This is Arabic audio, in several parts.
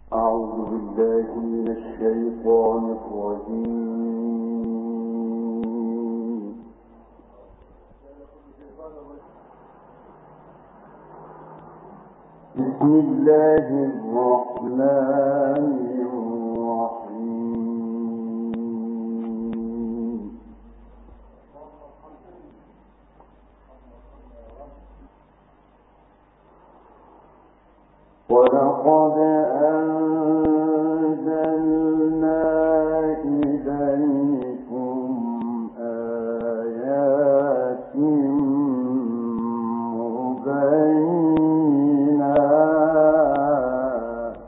أعوذ بالله من الشيطان الرجيم. بسم الله الرحمن الرحيم. ولقد أنزلنا إليكم آيات مبينات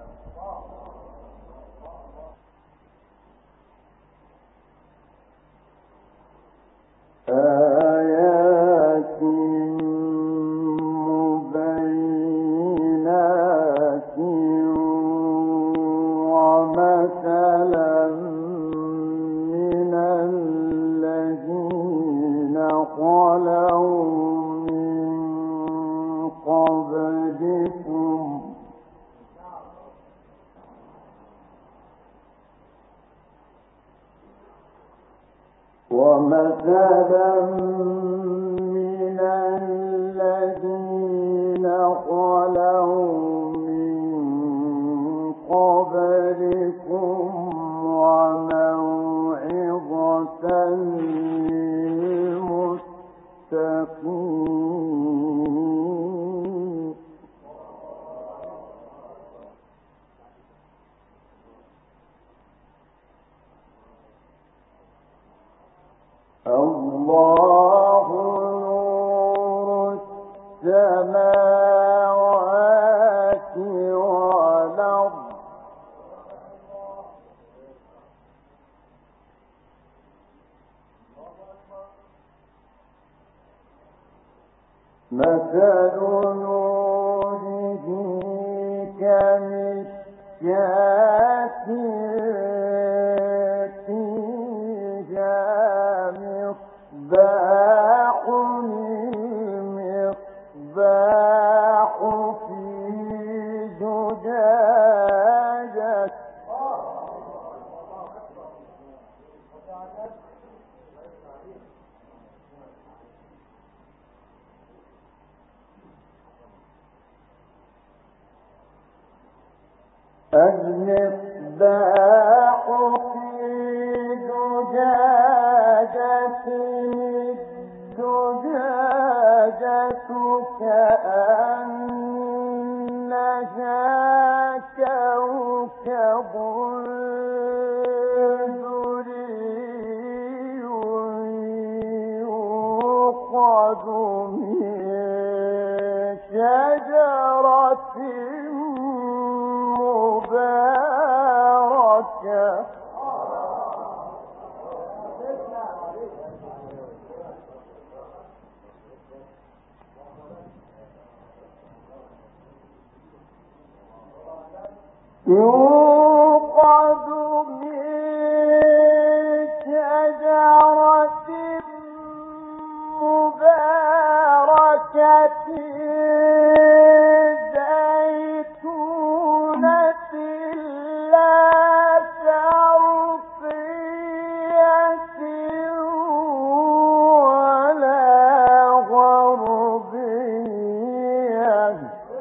ومثلا من الذين خلوا من قبلكم وموعظة للمتقين. الله نور السماوات والأرض مثل نوره كمشكاة فيها مصباح، المصباح في زجاجة المصباح في زجاجة، الزجاجة كأنها كوكب دري يوقد من شجرة مباركة يوقد من شجرة مباركة زيتونة لا شرقية ولا غربية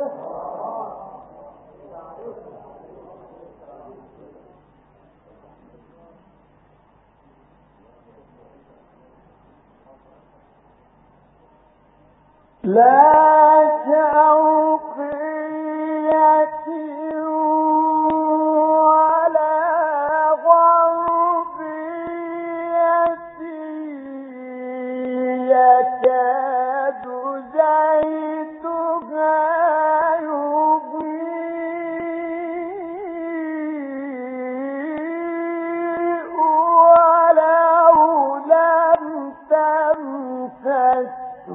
لا شرقية ولا غربية يكاد زيتها يضيء ولو لم تمسسه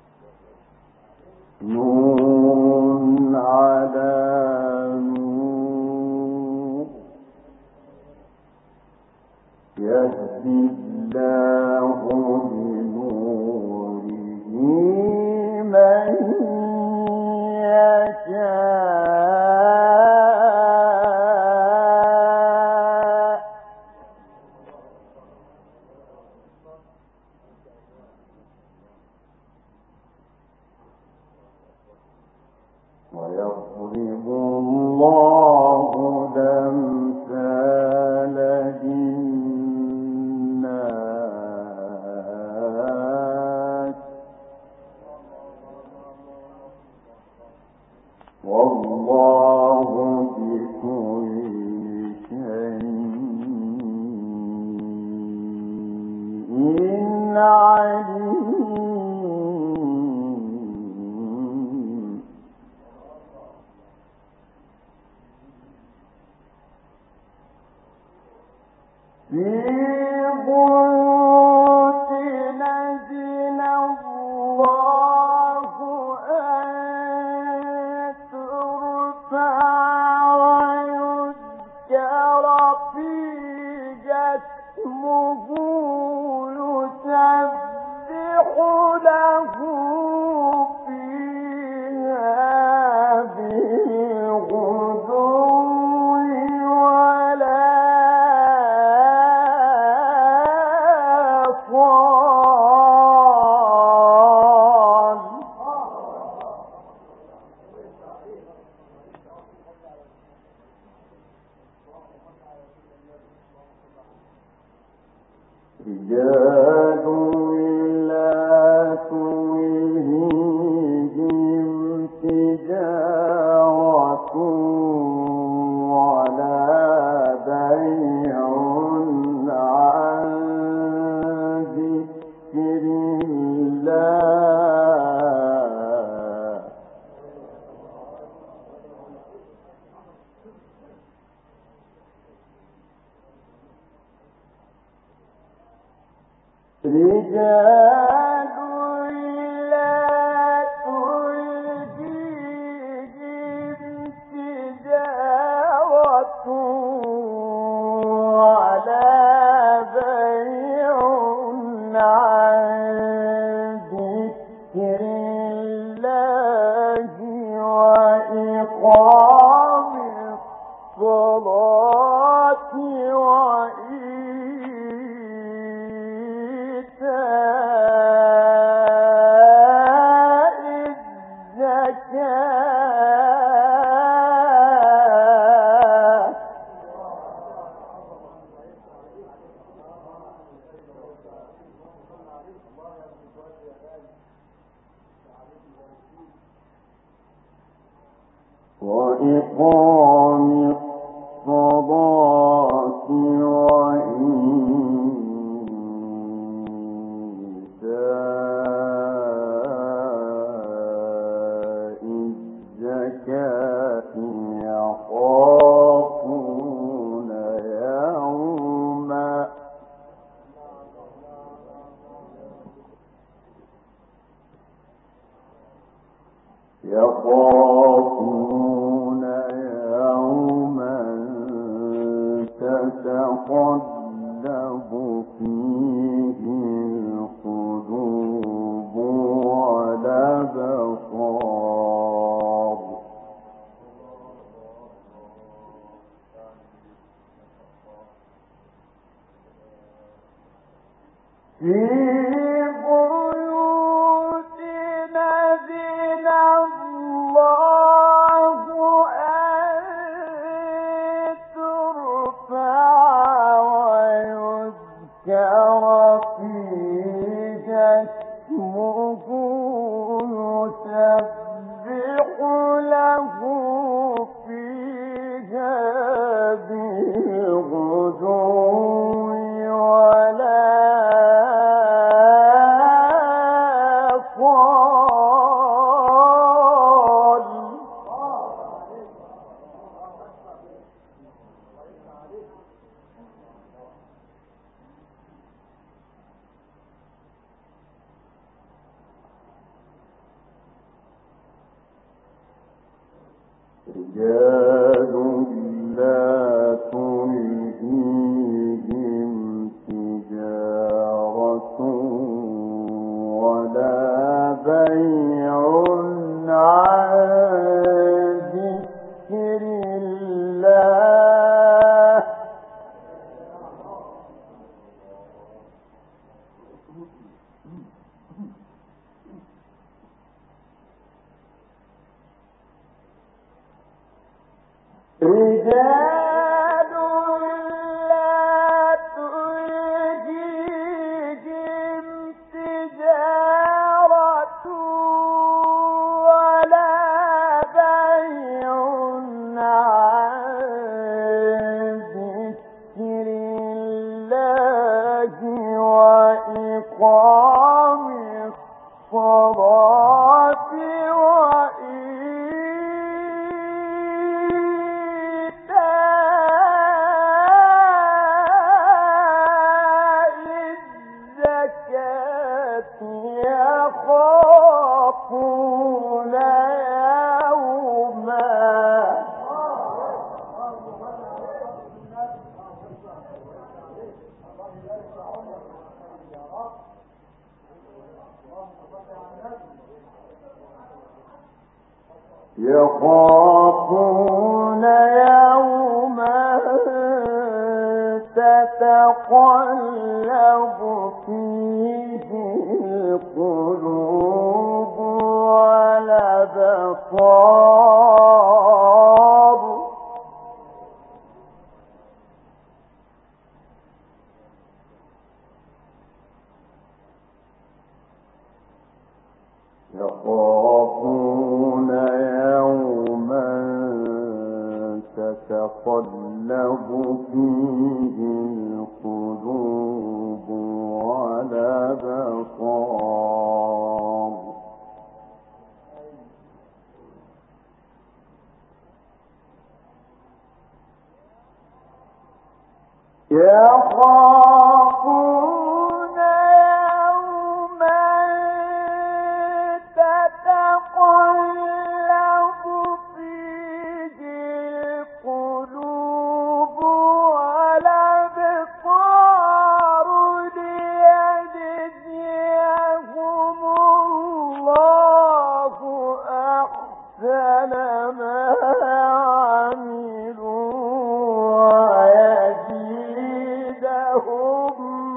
نور على نور الله بنوره من يشاء ويضرب الله الأمثال للناس والله بكل شيء عليم في بيوت أذن الله أن ترفع ويذكر فيها اسمه يسبح له فيها بالغدو رجال لا تلهيهم تجارة ولا بيع عن ذكر الله رجال لا تلهيهم تجارة ولا بيع عن ذكر الله وإقام الصلاة وإقام الصلاة وإيتاء الزكاة يخافون يوما تتقلب فيه القلوب والأبصار في بيوت أذن الله أن ترفع ويذكر فيها اسمه يسبح له فيها بالغدو رجال لا تلهيهم تجارة الله رجال لا تلهيهم تجارة ولا بيع عن ذكر الله وإقام الصلاة يخافون يوما تتقلب فيه القلوب والأبصار يخافون يوما تتقلب فيه القلوب والأبصار يخافون يوما تتقلب فيه القلوب والأبصار ليجزيهم الله أحسن ما عملوا ويزيدهم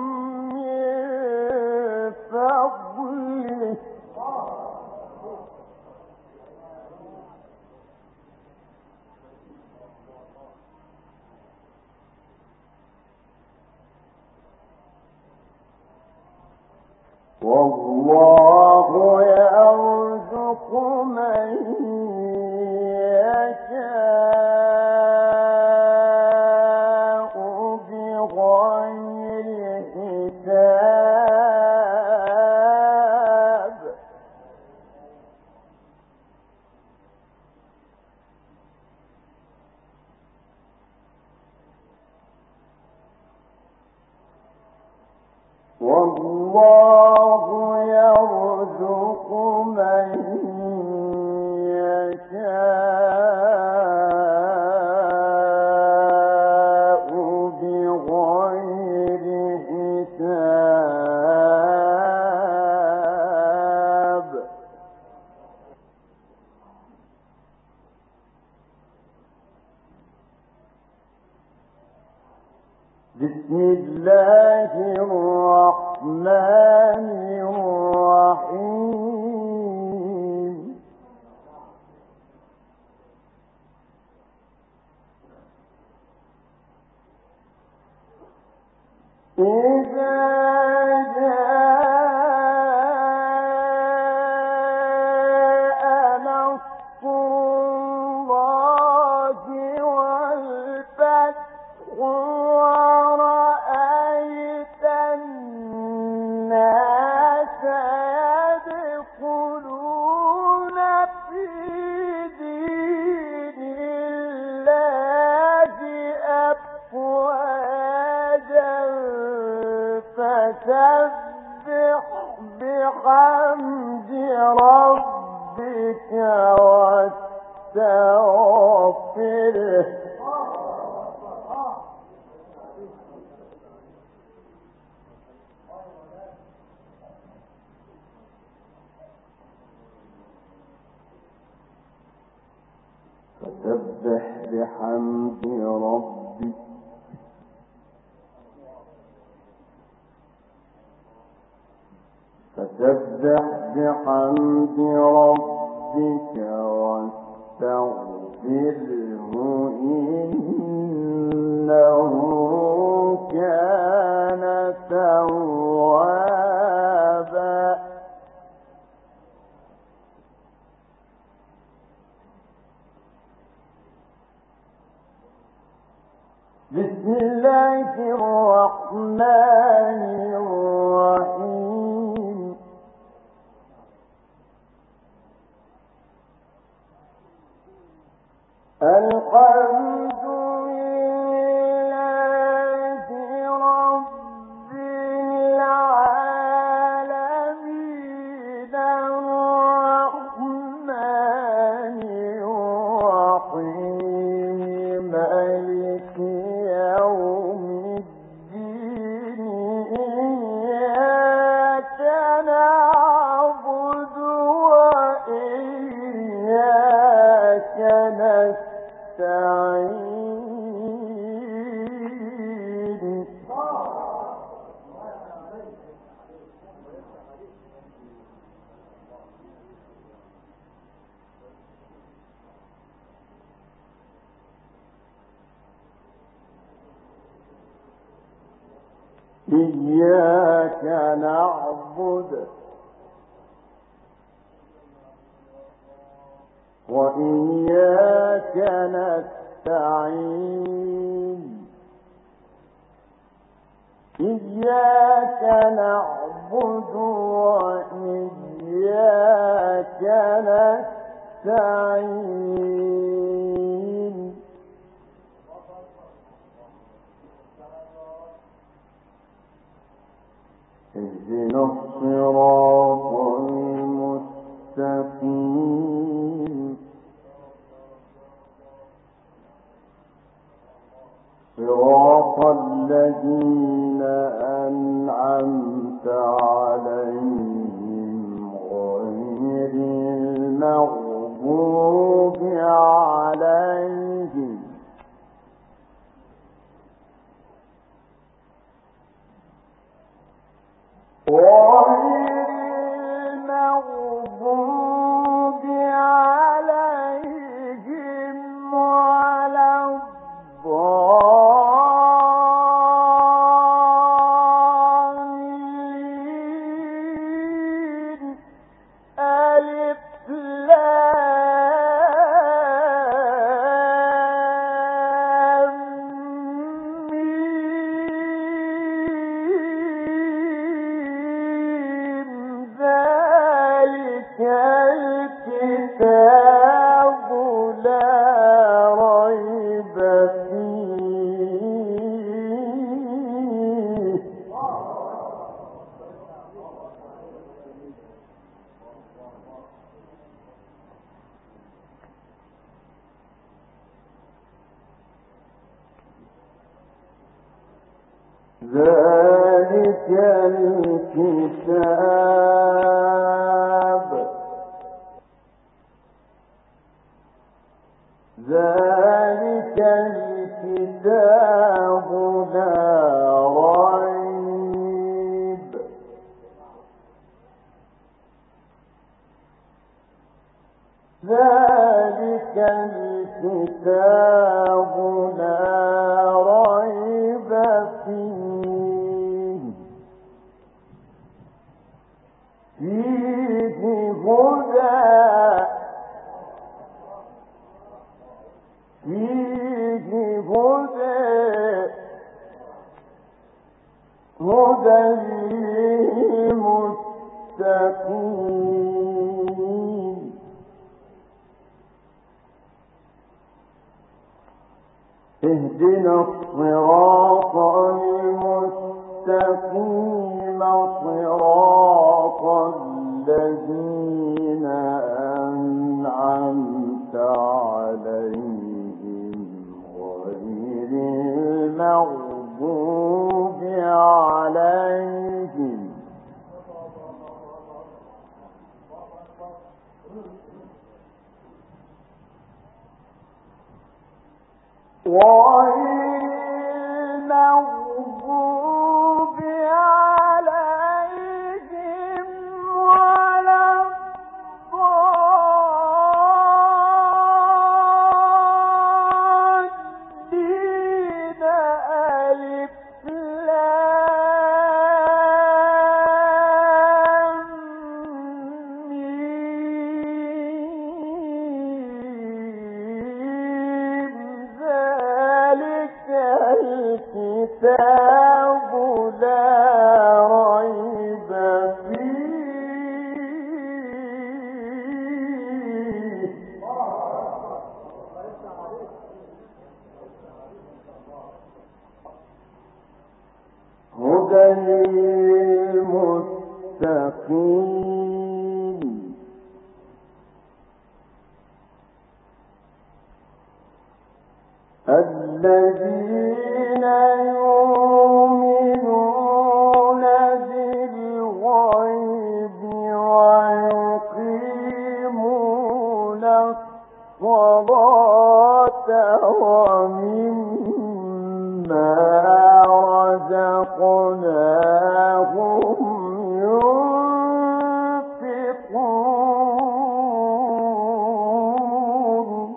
من فضله والله يرزق من يشاء بغير حساب والله يرزق من يشاء بغير حساب بسم الله الرحمن الرحيم إذا جاء نصر الله والفتح ورأيت الناس يدخلون في دين الله أفواجا فسبح بحمد ربك واستغفره فسبح بحمد ربك فسبح بحمد ربك واستغفره إنه كان توابا. بسم الله الرحمن الرحيم. الحمد لله رب العالمين الرحمن الرحيم مالك يوم الدين إياك نعبد وإياك نستعين. إياك نعبد وإياك نستعين. إياك نعبد وإياك نستعين. اهدنا الصراط المستقيم صراط الذين أنعمت عليهم غير المغضوب عليهم ولا الضالين. ألف لام ميم ذلك الكتاب لا ريب فيه. ذلك الكتاب لا ريب. ذلك الكتاب لا ريب فيه. فيه هدى للمتقين. اهدنا الصراط المستقيم صراط الذين أنعمت عليهم غير المغضوب عليهم المغضوب عليهم ولا الضالين ألف لام ميم ذلك الكتاب لا ريب فيه هدى للمتقين الذين يؤمنون بالغيب ويقيمون الصلاة ومما رزقناهم ينفقون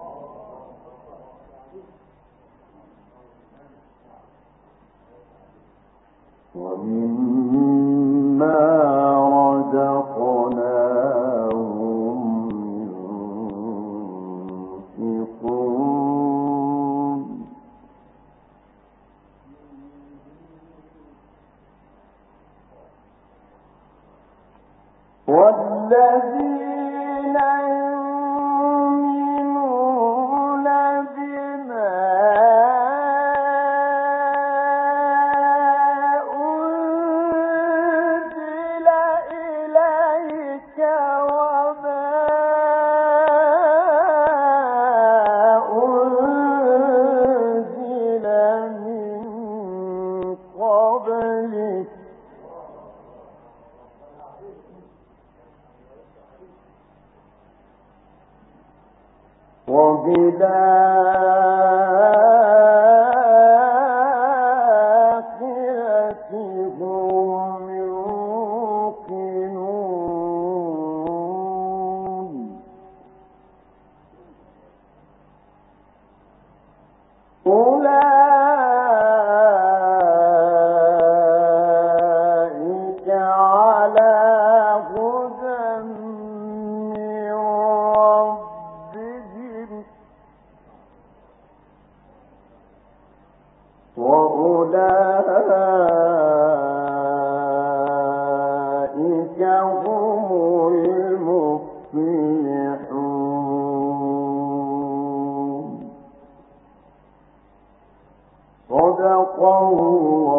ومما رزقناهم ينفقون والذين يؤمنون بما أنزل إليك وما أنزل من قبلك وبالآخرة هم يوقنون أولئك على هدى من ربهم وأولئك هم المفلحون صدق الله